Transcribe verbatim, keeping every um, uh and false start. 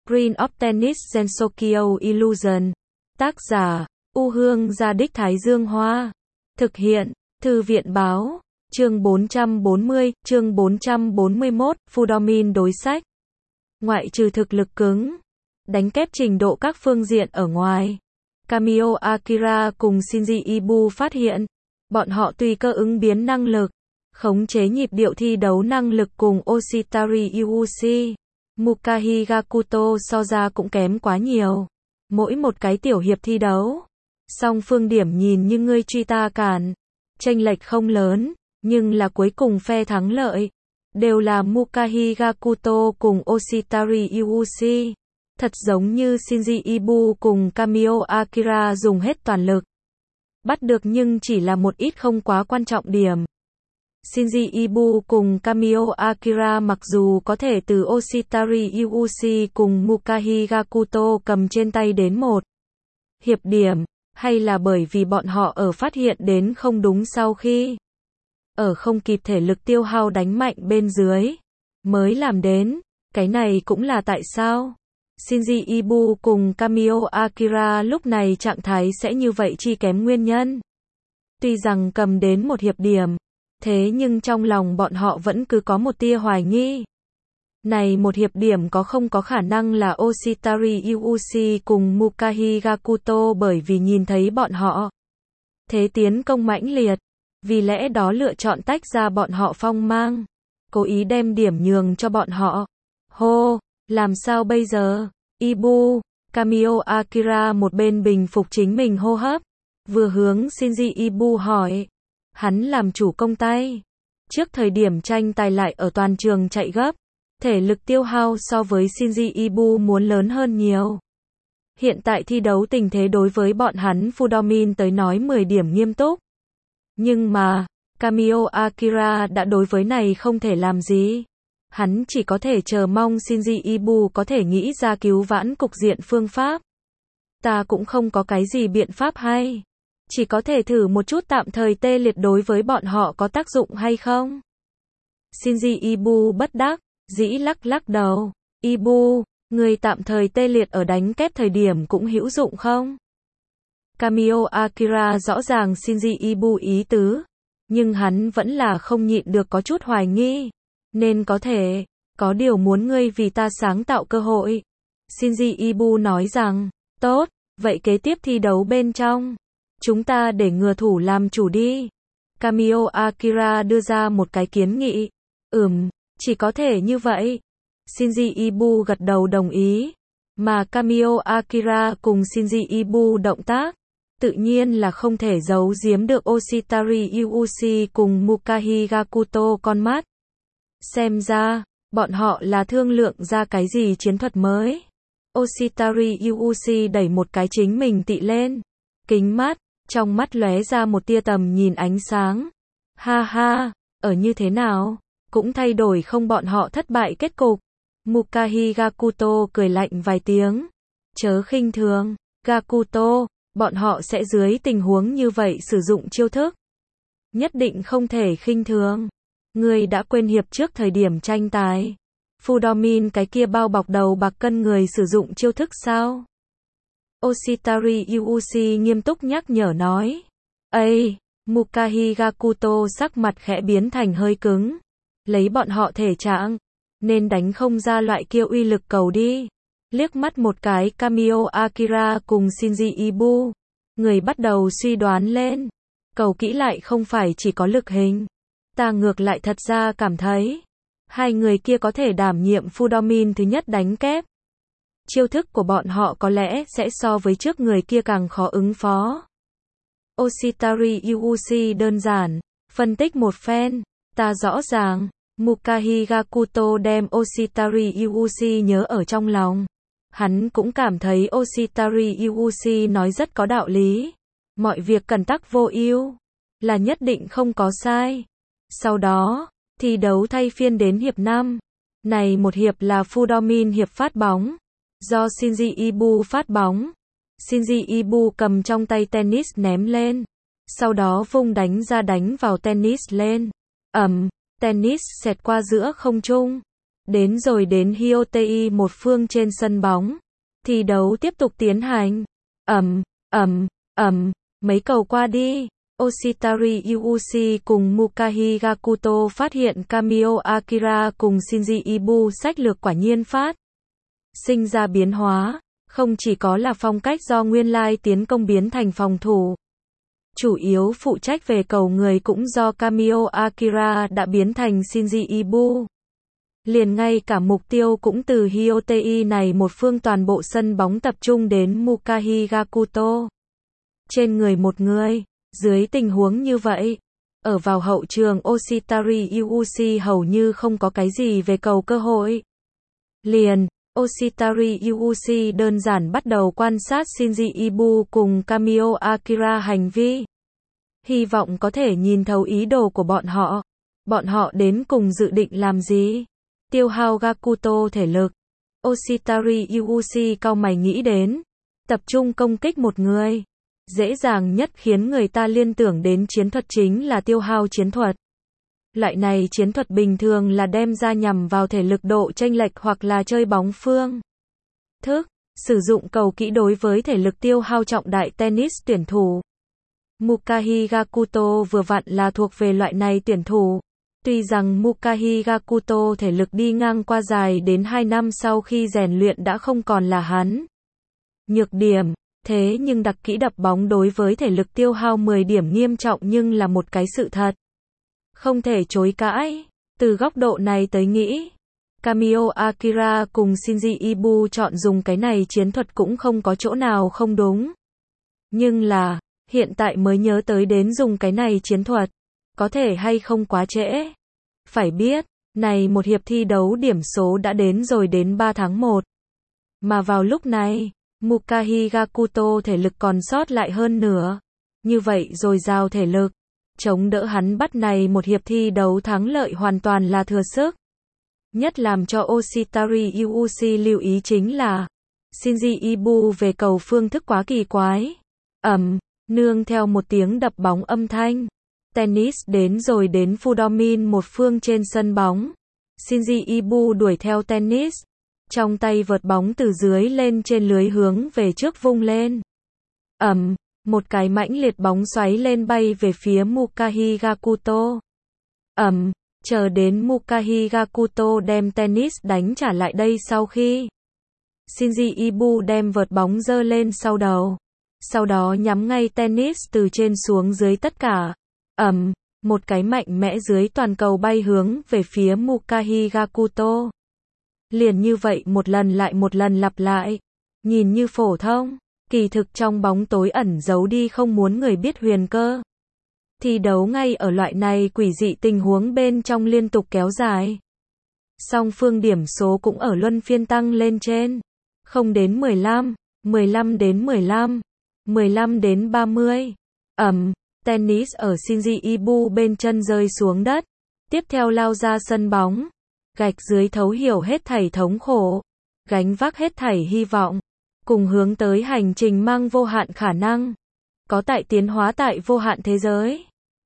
Green of Tennis Gensokyo Illusion. Tác giả, U Hương Gia Đích Thái Dương Hoa. Thực hiện, Thư viện Báo. Chương bốn trăm bốn mươi, chương bốn trăm bốn mươi mốt, Fudomin đối sách. Ngoại trừ thực lực cứng, đánh kép trình độ các phương diện ở ngoài, Kamio Akira cùng Shinji Ibu phát hiện, bọn họ tùy cơ ứng biến năng lực, khống chế nhịp điệu thi đấu năng lực cùng Oshitari Yuuchi, Mukahi Gakuto so ra cũng kém quá nhiều. Mỗi một cái tiểu hiệp thi đấu, song phương điểm nhìn như ngươi truy ta cản, chênh lệch không lớn, nhưng là cuối cùng phe thắng lợi đều là Mukahi Gakuto cùng Oshitari Yuuchi. Thật giống như Shinji Ibu cùng Kamio Akira dùng hết toàn lực, bắt được nhưng chỉ là một ít không quá quan trọng điểm. Shinji Ibu cùng Kamio Akira mặc dù có thể từ Oshitari Yuuchi cùng Mukahi Gakuto cầm trên tay đến một hiệp điểm, hay là bởi vì bọn họ ở phát hiện đến không đúng sau khi ở không kịp thể lực tiêu hao đánh mạnh bên dưới mới làm đến, cái này cũng là tại sao Shinji Ibu cùng Kamio Akira lúc này trạng thái sẽ như vậy chi kém nguyên nhân. Tuy rằng cầm đến một hiệp điểm, thế nhưng trong lòng bọn họ vẫn cứ có một tia hoài nghi. Này một hiệp điểm có không có khả năng là Oshitari Yuuchi cùng Mukahi Gakuto bởi vì nhìn thấy bọn họ thế tiến công mãnh liệt, vì lẽ đó lựa chọn tách ra bọn họ phong mang, cố ý đem điểm nhường cho bọn họ. Hô, làm sao bây giờ? Ibu, Kamio Akira một bên bình phục chính mình hô hấp, vừa hướng Shinji Ibu hỏi. Hắn làm chủ công tay, trước thời điểm tranh tài lại ở toàn trường chạy gấp, thể lực tiêu hao so với Shinji Ibu muốn lớn hơn nhiều. Hiện tại thi đấu tình thế đối với bọn hắn Fudomin tới nói mười điểm nghiêm túc. Nhưng mà, Kamio Akira đã đối với này không thể làm gì. Hắn chỉ có thể chờ mong Shinji Ibu có thể nghĩ ra cứu vãn cục diện phương pháp. Ta cũng không có cái gì biện pháp hay. Chỉ có thể thử một chút tạm thời tê liệt đối với bọn họ có tác dụng hay không? Shinji Ibu bất đắc dĩ lắc lắc đầu. Ibu, người tạm thời tê liệt ở đánh kép thời điểm cũng hữu dụng không? Kamio Akira rõ ràng Shinji Ibu ý tứ, nhưng hắn vẫn là không nhịn được có chút hoài nghi. Nên có thể, có điều muốn ngươi vì ta sáng tạo cơ hội. Shinji Ibu nói rằng, tốt, vậy kế tiếp thi đấu bên trong, chúng ta để ngừa thủ làm chủ đi. Kamio Akira đưa ra một cái kiến nghị. Ừm, chỉ có thể như vậy. Shinji Ibu gật đầu đồng ý. Mà Kamio Akira cùng Shinji Ibu động tác, tự nhiên là không thể giấu giếm được Oshitari Yuuchi cùng Mukahi Gakuto con mắt. Xem ra, bọn họ là thương lượng ra cái gì chiến thuật mới. Oshitari Yuuchi đẩy một cái chính mình tị lên. Kính mắt, trong mắt lóe ra một tia tầm nhìn ánh sáng. Ha ha, ở như thế nào, cũng thay đổi không bọn họ thất bại kết cục. Mukahi Gakuto cười lạnh vài tiếng. Chớ khinh thường, Gakuto, bọn họ sẽ dưới tình huống như vậy sử dụng chiêu thức. Nhất định không thể khinh thường. Ngươi đã quên hiệp trước thời điểm tranh tài, Fudomin cái kia bao bọc đầu bạc cân người sử dụng chiêu thức sao? Oshitari Yuuchi nghiêm túc nhắc nhở nói. Ây, Mukahi Gakuto sắc mặt khẽ biến thành hơi cứng. Lấy bọn họ thể trạng, nên đánh không ra loại kia uy lực cầu đi. Liếc mắt một cái Kamio Akira cùng Shinji Ibu, người bắt đầu suy đoán lên. Cầu kỹ lại không phải chỉ có lực hình. Ta ngược lại thật ra cảm thấy, hai người kia có thể đảm nhiệm Fudomin thứ nhất đánh kép. Chiêu thức của bọn họ có lẽ sẽ so với trước người kia càng khó ứng phó. Oshitari Yuuchi đơn giản, phân tích một phen, ta rõ ràng, Mukahi Gakuto đem Oshitari Yuuchi nhớ ở trong lòng. Hắn cũng cảm thấy Oshitari Yuuchi nói rất có đạo lý. Mọi việc cần tắc vô ưu, là nhất định không có sai. Sau đó, thi đấu thay phiên đến hiệp năm. Này một hiệp là Fudomin hiệp phát bóng, do Shinji Ibu phát bóng. Shinji Ibu cầm trong tay tennis ném lên, sau đó vung đánh ra đánh vào tennis lên. Ầm, tennis xẹt qua giữa không trung, Đến rồi đến Hyotei một phương trên sân bóng. Thi đấu tiếp tục tiến hành. Ầm, ầm, ầm, mấy cầu qua đi. Oshitari Yuuchi cùng Mukahi Gakuto phát hiện Kamio Akira cùng Shinji Ibu sách lược quả nhiên phát sinh ra biến hóa, không chỉ có là phong cách do nguyên lai tiến công biến thành phòng thủ. Chủ yếu phụ trách về cầu người cũng do Kamio Akira đã biến thành Shinji Ibu. Liền ngay cả mục tiêu cũng từ Hyotei này một phương toàn bộ sân bóng tập trung đến Mukahi Gakuto. Trên người một người, dưới tình huống như vậy, ở vào hậu trường Oshitari Yuuchi hầu như không có cái gì về cầu cơ hội. Liền, Oshitari Yuuchi đơn giản bắt đầu quan sát Shinji Ibu cùng Kamio Akira hành vi. Hy vọng có thể nhìn thấu ý đồ của bọn họ. Bọn họ đến cùng dự định làm gì? Tiêu hao Gakuto thể lực. Oshitari Yuuchi cau mày nghĩ đến. Tập trung công kích một người. Dễ dàng nhất khiến người ta liên tưởng đến chiến thuật chính là tiêu hao chiến thuật. Loại này chiến thuật bình thường là đem ra nhằm vào thể lực độ chênh lệch hoặc là chơi bóng phương thức, sử dụng cầu kỹ đối với thể lực tiêu hao trọng đại tennis tuyển thủ. Mukahi Gakuto vừa vặn là thuộc về loại này tuyển thủ. Tuy rằng Mukahi Gakuto thể lực đi ngang qua dài đến hai năm sau khi rèn luyện đã không còn là hắn nhược điểm, thế nhưng đặc kỹ đập bóng đối với thể lực tiêu hao mười điểm nghiêm trọng nhưng là một cái sự thật. Không thể chối cãi. Từ góc độ này tới nghĩ, Kamio Akira cùng Shinji Ibu chọn dùng cái này chiến thuật cũng không có chỗ nào không đúng. Nhưng là, hiện tại mới nhớ tới đến dùng cái này chiến thuật. Có thể hay không quá trễ. Phải biết, này một hiệp thi đấu điểm số đã đến rồi đến ba tháng một. Mà vào lúc này, Mukahi Gakuto thể lực còn sót lại hơn nửa. Như vậy rồi dào thể lực. Chống đỡ hắn bắt này một hiệp thi đấu thắng lợi hoàn toàn là thừa sức. Nhất làm cho Oshitari Yuuchi lưu ý chính là Shinji Ibu về cầu phương thức quá kỳ quái. Ầm, nương theo một tiếng đập bóng âm thanh. Tennis đến rồi đến Fudomin một phương trên sân bóng. Shinji Ibu đuổi theo tennis. Trong tay vợt bóng từ dưới lên trên lưới hướng về trước vung lên. Ầm. Một cái mãnh liệt bóng xoáy lên bay về phía Mukahi Gakuto. Ầm, um, chờ đến Mukahi Gakuto đem tennis đánh trả lại đây sau khi Shinji Ibu đem vợt bóng giơ lên sau đầu. Sau đó nhắm ngay tennis từ trên xuống dưới tất cả. Ầm, um, một cái mạnh mẽ dưới toàn cầu bay hướng về phía Mukahi Gakuto. Liền như vậy một lần lại một lần lặp lại. Nhìn như phổ thông. Kỳ thực trong bóng tối ẩn giấu đi không muốn người biết huyền cơ. Thi đấu ngay ở loại này quỷ dị tình huống bên trong liên tục kéo dài. Song phương điểm số cũng ở luân phiên tăng lên trên. không đến mười lăm, mười lăm đến mười lăm, mười lăm đến ba mươi. Ầm, tennis ở Shinji Ibu bên chân rơi xuống đất. Tiếp theo lao ra sân bóng. Gạch dưới thấu hiểu hết thảy thống khổ. Gánh vác hết thảy hy vọng. Cùng hướng tới hành trình mang vô hạn khả năng. Có tại tiến hóa tại vô hạn thế giới.